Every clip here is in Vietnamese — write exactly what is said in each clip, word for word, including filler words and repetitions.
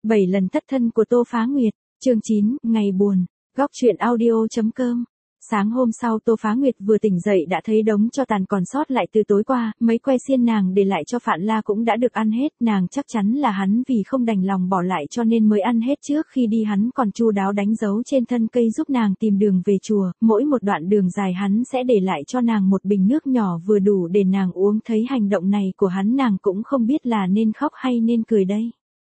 bảy lần thất thân của Tô Phá Nguyệt, chương chín, ngày buồn, góc truyện audio.com. Sáng hôm sau Tô Phá Nguyệt vừa tỉnh dậy đã thấy đống tro tàn còn sót lại từ tối qua, mấy que xiên nàng để lại cho Phạn La cũng đã được ăn hết, nàng chắc chắn là hắn vì không đành lòng bỏ lại cho nên mới ăn hết trước khi đi, hắn còn chu đáo đánh dấu trên thân cây giúp nàng tìm đường về chùa, mỗi một đoạn đường dài hắn sẽ để lại cho nàng một bình nước nhỏ vừa đủ để nàng uống, thấy hành động này của hắn nàng cũng không biết là nên khóc hay nên cười đây.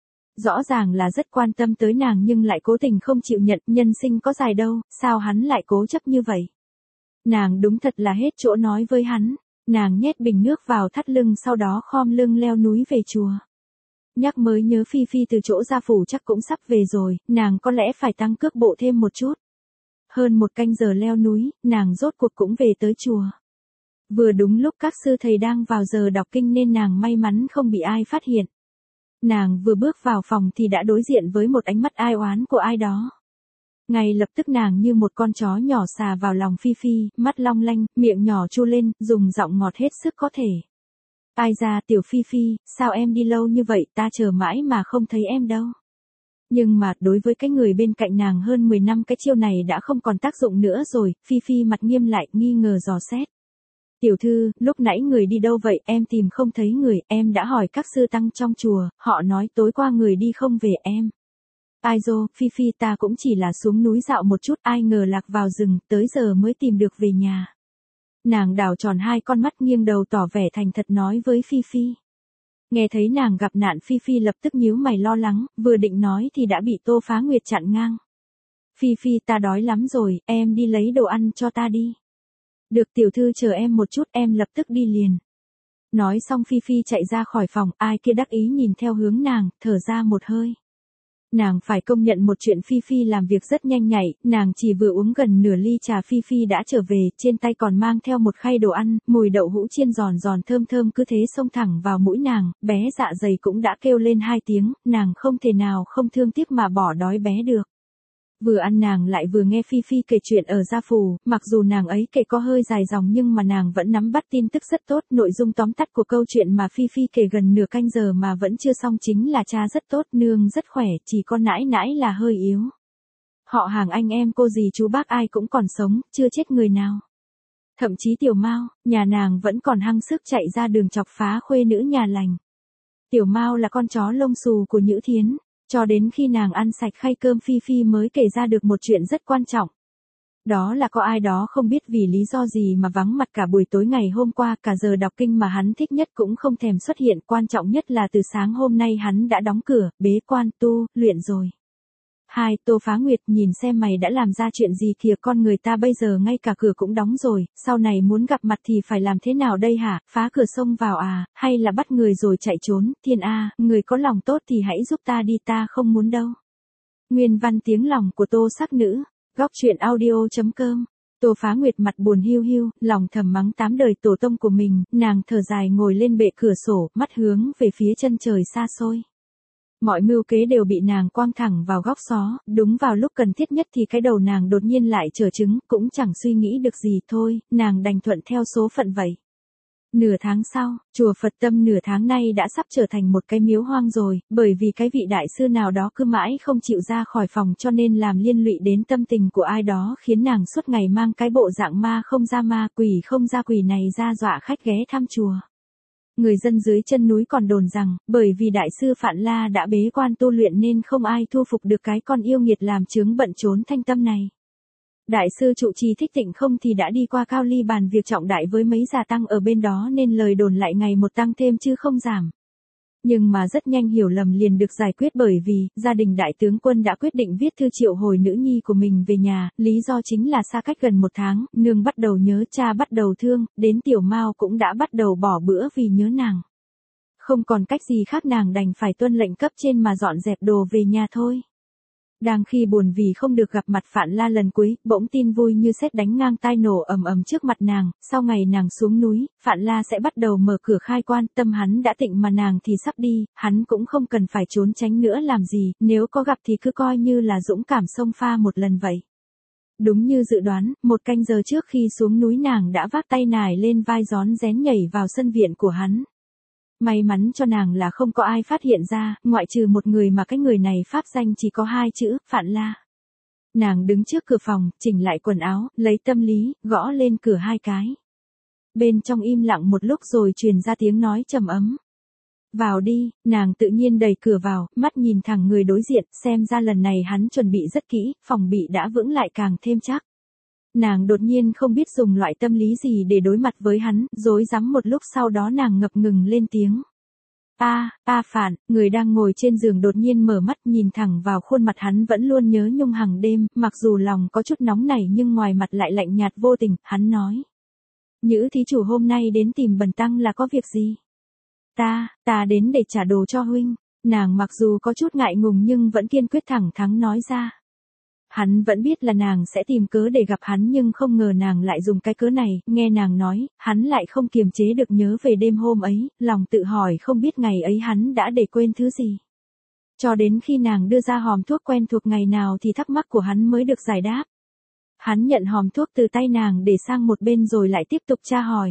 Rõ ràng là rất quan tâm tới nàng nhưng lại cố tình không chịu nhận, nhân sinh có dài đâu, sao hắn lại cố chấp như vậy. Nàng đúng thật là hết chỗ nói với hắn, nàng nhét bình nước vào thắt lưng sau đó khom lưng leo núi về chùa. Nhắc mới nhớ Phi Phi từ chỗ gia phủ chắc cũng sắp về rồi, nàng có lẽ phải tăng cước bộ thêm một chút. Hơn một canh giờ leo núi, nàng rốt cuộc cũng về tới chùa. Vừa đúng lúc các sư thầy đang vào giờ đọc kinh nên nàng may mắn không bị ai phát hiện. Nàng vừa bước vào phòng thì đã đối diện với một ánh mắt ai oán của ai đó. Ngay lập tức nàng như một con chó nhỏ xà vào lòng Phi Phi, mắt long lanh, miệng nhỏ chu lên, dùng giọng ngọt hết sức có thể. Ai ra tiểu Phi Phi, sao em đi lâu như vậy, ta chờ mãi mà không thấy em đâu. Nhưng mà đối với cái người bên cạnh nàng hơn mười năm cái chiêu này đã không còn tác dụng nữa rồi, Phi Phi mặt nghiêm lại, nghi ngờ dò xét. Tiểu thư, lúc nãy người đi đâu vậy, em tìm không thấy người, em đã hỏi các sư tăng trong chùa, họ nói tối qua người đi không về em. Ai dô, Phi Phi ta cũng chỉ là xuống núi dạo một chút, ai ngờ lạc vào rừng, tới giờ mới tìm được về nhà. Nàng đảo tròn hai con mắt nghiêng đầu tỏ vẻ thành thật nói với Phi Phi. Nghe thấy nàng gặp nạn Phi Phi lập tức nhíu mày lo lắng, vừa định nói thì đã bị Tô Phá Nguyệt chặn ngang. Phi Phi ta đói lắm rồi, em đi lấy đồ ăn cho ta đi. Được tiểu thư chờ em một chút, em lập tức đi liền. Nói xong Phi Phi chạy ra khỏi phòng, ai kia đắc ý nhìn theo hướng nàng, thở ra một hơi. Nàng phải công nhận một chuyện, Phi Phi làm việc rất nhanh nhạy, nàng chỉ vừa uống gần nửa ly trà Phi Phi đã trở về, trên tay còn mang theo một khay đồ ăn, mùi đậu hũ chiên giòn giòn thơm thơm cứ thế xông thẳng vào mũi nàng, bé dạ dày cũng đã kêu lên hai tiếng, nàng không thể nào không thương tiếc mà bỏ đói bé được. Vừa ăn nàng lại vừa nghe Phi Phi kể chuyện ở gia phủ, mặc dù nàng ấy kể có hơi dài dòng nhưng mà nàng vẫn nắm bắt tin tức rất tốt, nội dung tóm tắt của câu chuyện mà Phi Phi kể gần nửa canh giờ mà vẫn chưa xong chính là cha rất tốt, nương rất khỏe, chỉ con nãi nãi là hơi yếu. Họ hàng anh em cô dì chú bác ai cũng còn sống, chưa chết người nào. Thậm chí Tiểu Mao, nhà nàng vẫn còn hăng sức chạy ra đường chọc phá khuê nữ nhà lành. Tiểu Mao là con chó lông xù của Nhữ Thiến. Cho đến khi nàng ăn sạch khay cơm Phi Phi mới kể ra được một chuyện rất quan trọng. Đó là có ai đó không biết vì lý do gì mà vắng mặt cả buổi tối ngày hôm qua, cả giờ đọc kinh mà hắn thích nhất cũng không thèm xuất hiện, quan trọng nhất là từ sáng hôm nay hắn đã đóng cửa, bế quan tu, luyện rồi. Hai, Tô Phá Nguyệt, nhìn xem mày đã làm ra chuyện gì kìa, con người ta bây giờ ngay cả cửa cũng đóng rồi, sau này muốn gặp mặt thì phải làm thế nào đây hả, phá cửa xông vào à, hay là bắt người rồi chạy trốn, thiên a, người có lòng tốt thì hãy giúp ta đi, ta không muốn đâu. Nguyên văn tiếng lòng của Tô Sắc Nữ, góc truyện audio.com. Tô Phá Nguyệt mặt buồn hiu hiu, lòng thầm mắng tám đời tổ tông của mình, nàng thở dài ngồi lên bệ cửa sổ, mắt hướng về phía chân trời xa xôi. Mọi mưu kế đều bị nàng quăng thẳng vào góc xó, đúng vào lúc cần thiết nhất thì cái đầu nàng đột nhiên lại trở trứng, cũng chẳng suy nghĩ được gì, thôi, nàng đành thuận theo số phận vậy. Nửa tháng sau, chùa Phật Tâm nửa tháng nay đã sắp trở thành một cái miếu hoang rồi, bởi vì cái vị đại sư nào đó cứ mãi không chịu ra khỏi phòng cho nên làm liên lụy đến tâm tình của ai đó, khiến nàng suốt ngày mang cái bộ dạng ma không ra ma, quỷ không ra quỷ này ra dọa khách ghé thăm chùa. Người dân dưới chân núi còn đồn rằng, bởi vì đại sư Phạn La đã bế quan tu luyện nên không ai thu phục được cái con yêu nghiệt làm chướng bận trốn thanh tâm này. Đại sư trụ trì Thích Tịnh không thì đã đi qua Cao Ly bàn việc trọng đại với mấy già tăng ở bên đó nên lời đồn lại ngày một tăng thêm chứ không giảm. Nhưng mà rất nhanh hiểu lầm liền được giải quyết bởi vì, gia đình đại tướng quân đã quyết định viết thư triệu hồi nữ nhi của mình về nhà, lý do chính là xa cách gần một tháng, nương bắt đầu nhớ, cha bắt đầu thương, đến Tiểu Mao cũng đã bắt đầu bỏ bữa vì nhớ nàng. Không còn cách gì khác nàng đành phải tuân lệnh cấp trên mà dọn dẹp đồ về nhà thôi. Đang khi buồn vì không được gặp mặt Phạn La lần cuối, bỗng tin vui như sét đánh ngang tai nổ ầm ầm trước mặt nàng, sau ngày nàng xuống núi, Phạn La sẽ bắt đầu mở cửa khai quan, tâm hắn đã tịnh mà nàng thì sắp đi, hắn cũng không cần phải trốn tránh nữa làm gì, nếu có gặp thì cứ coi như là dũng cảm xông pha một lần vậy. Đúng như dự đoán, một canh giờ trước khi xuống núi nàng đã vác tay nải lên vai rón rén nhảy vào sân viện của hắn. May mắn cho nàng là không có ai phát hiện ra, ngoại trừ một người mà cái người này pháp danh chỉ có hai chữ, Phạn La. Nàng đứng trước cửa phòng, chỉnh lại quần áo, lấy tâm lý, gõ lên cửa hai cái. Bên trong im lặng một lúc rồi truyền ra tiếng nói trầm ấm. Vào đi, nàng tự nhiên đẩy cửa vào, mắt nhìn thẳng người đối diện, xem ra lần này hắn chuẩn bị rất kỹ, phòng bị đã vững lại càng thêm chắc. Nàng đột nhiên không biết dùng loại tâm lý gì để đối mặt với hắn, rối rắm một lúc sau đó nàng ngập ngừng lên tiếng. A, A Phạn, người đang ngồi trên giường đột nhiên mở mắt nhìn thẳng vào khuôn mặt hắn vẫn luôn nhớ nhung hàng đêm, mặc dù lòng có chút nóng nảy nhưng ngoài mặt lại lạnh nhạt vô tình, hắn nói. Nhữ thí chủ hôm nay đến tìm Bần Tăng là có việc gì? Ta, ta đến để trả đồ cho huynh. Nàng mặc dù có chút ngại ngùng nhưng vẫn kiên quyết thẳng thắn nói ra. Hắn vẫn biết là nàng sẽ tìm cớ để gặp hắn nhưng không ngờ nàng lại dùng cái cớ này, nghe nàng nói, hắn lại không kiềm chế được nhớ về đêm hôm ấy, lòng tự hỏi không biết ngày ấy hắn đã để quên thứ gì. Cho đến khi nàng đưa ra hòm thuốc quen thuộc ngày nào thì thắc mắc của hắn mới được giải đáp. Hắn nhận hòm thuốc từ tay nàng để sang một bên rồi lại tiếp tục tra hỏi.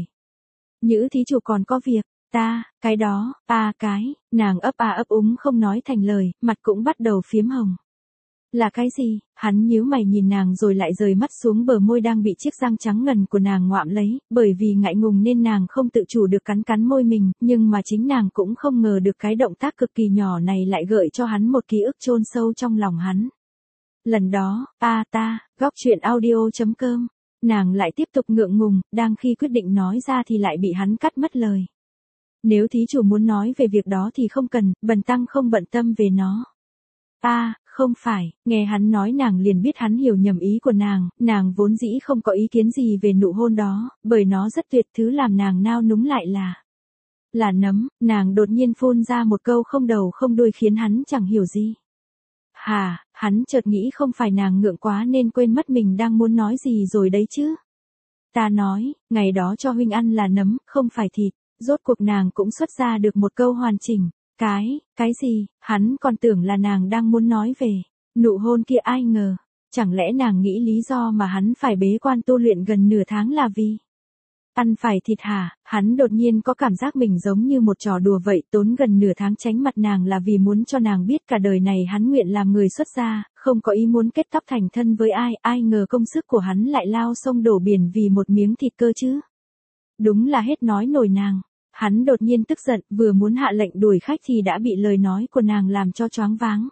Nhữ thí chủ còn có việc, ta, cái đó, a cái, nàng ấp a ấp úng không nói thành lời, mặt cũng bắt đầu phiếm hồng. Là cái gì? Hắn nhíu mày nhìn nàng rồi lại rời mắt xuống bờ môi đang bị chiếc răng trắng ngần của nàng ngoạm lấy, bởi vì ngại ngùng nên nàng không tự chủ được cắn cắn môi mình, nhưng mà chính nàng cũng không ngờ được cái động tác cực kỳ nhỏ này lại gợi cho hắn một ký ức chôn sâu trong lòng hắn. Lần đó, a ta, góc truyện audio chấm com, nàng lại tiếp tục ngượng ngùng, đang khi quyết định nói ra thì lại bị hắn cắt mất lời. Nếu thí chủ muốn nói về việc đó thì không cần, Bần Tăng không bận tâm về nó. A, không phải, nghe hắn nói nàng liền biết hắn hiểu nhầm ý của nàng, nàng vốn dĩ không có ý kiến gì về nụ hôn đó, bởi nó rất tuyệt, thứ làm nàng nao núng lại là là nấm, nàng đột nhiên phun ra một câu không đầu không đuôi khiến hắn chẳng hiểu gì. Hà, hắn chợt nghĩ không phải nàng ngượng quá nên quên mất mình đang muốn nói gì rồi đấy chứ. Ta nói, ngày đó cho huynh ăn là nấm, không phải thịt, rốt cuộc nàng cũng xuất ra được một câu hoàn chỉnh. Cái, cái gì, hắn còn tưởng là nàng đang muốn nói về nụ hôn kia, ai ngờ, chẳng lẽ nàng nghĩ lý do mà hắn phải bế quan tu luyện gần nửa tháng là vì ăn phải thịt hả? Hắn đột nhiên có cảm giác mình giống như một trò đùa vậy, tốn gần nửa tháng tránh mặt nàng là vì muốn cho nàng biết cả đời này hắn nguyện làm người xuất gia, không có ý muốn kết tóc thành thân với ai, ai ngờ công sức của hắn lại lao sông đổ biển vì một miếng thịt cơ chứ. Đúng là hết nói nổi nàng. Hắn đột nhiên tức giận, vừa muốn hạ lệnh đuổi khách thì đã bị lời nói của nàng làm cho choáng váng.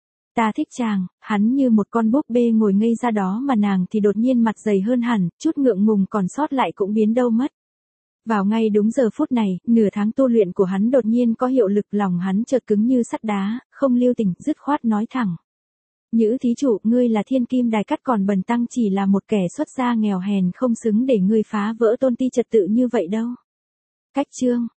Ta thích chàng, hắn như một con búp bê ngồi ngây ra đó mà nàng thì đột nhiên mặt dày hơn hẳn, chút ngượng ngùng còn sót lại cũng biến đâu mất. Vào ngay đúng giờ phút này, nửa tháng tu luyện của hắn đột nhiên có hiệu lực, lòng hắn chợt cứng như sắt đá, không lưu tình, dứt khoát nói thẳng. Nhữ thí chủ, ngươi là thiên kim đài cắt còn Bần Tăng chỉ là một kẻ xuất gia nghèo hèn không xứng để ngươi phá vỡ tôn ti trật tự như vậy đâu. Cách chương